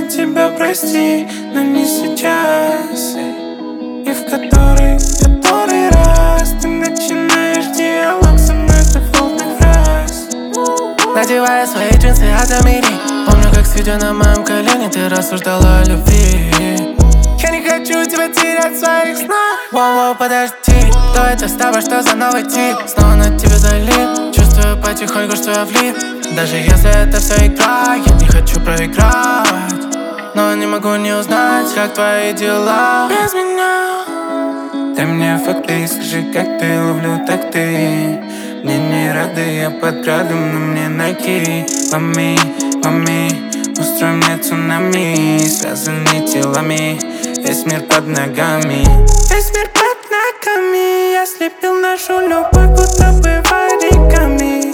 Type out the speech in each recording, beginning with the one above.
простить тебя, прости, но не сейчас. И в который раз ты начинаешь диалог со мной с дефолтных фраз. Надевая свои джинсы от Амири, помню, как сидя на моем колене, ты рассуждала о любви. Я не хочу тебя терять в своих снах. Воу-воу, подожди, кто это с тобой, что за новый тип? Снова на тебе залип, чувствую потихоньку, что я влип. Даже если это все игра, я не хочу проиграть, но не могу не узнать, как твои дела без меня. Дай мне факты, скажи, как ты, ловлю так ты. Мне не рады, я под градом, но мне найти. Ломи, устрой мне цунами. Связаны телами, весь мир под ногами. Весь мир под ногами. Я слепил нашу любовь, будто бы вариками.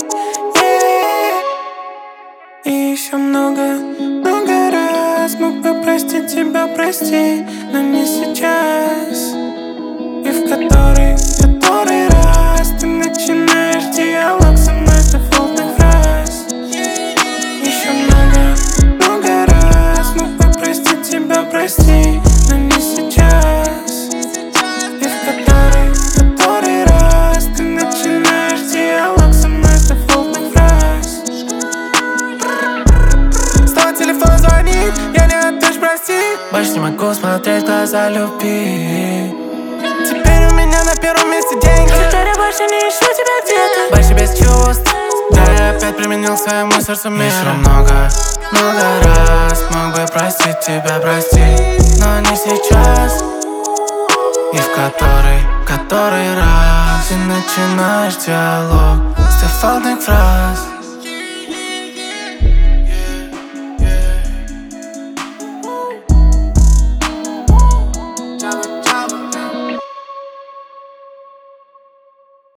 И еще много раз мог бы простить тебя, прости, но не сейчас. И в который раз ты начинаешь диалог со мной с дефолтных фраз. Еще много раз мог бы простить тебя, прости, но не сейчас. И в который раз ты начинаешь диалог со мной с дефолтных фраз. Снова телефон звонит, я не отвечу, прости. Больше не могу смотреть в глаза любви. Теперь у меня на первом месте деньги. Теперь я больше не ищу тебя где-то. Больше без чувств. Да, я опять применил своему сердцу меру. Еще много раз мог бы простить тебя, прости, но не сейчас. И в который раз ты начинаешь диалог с дефолтных фраз.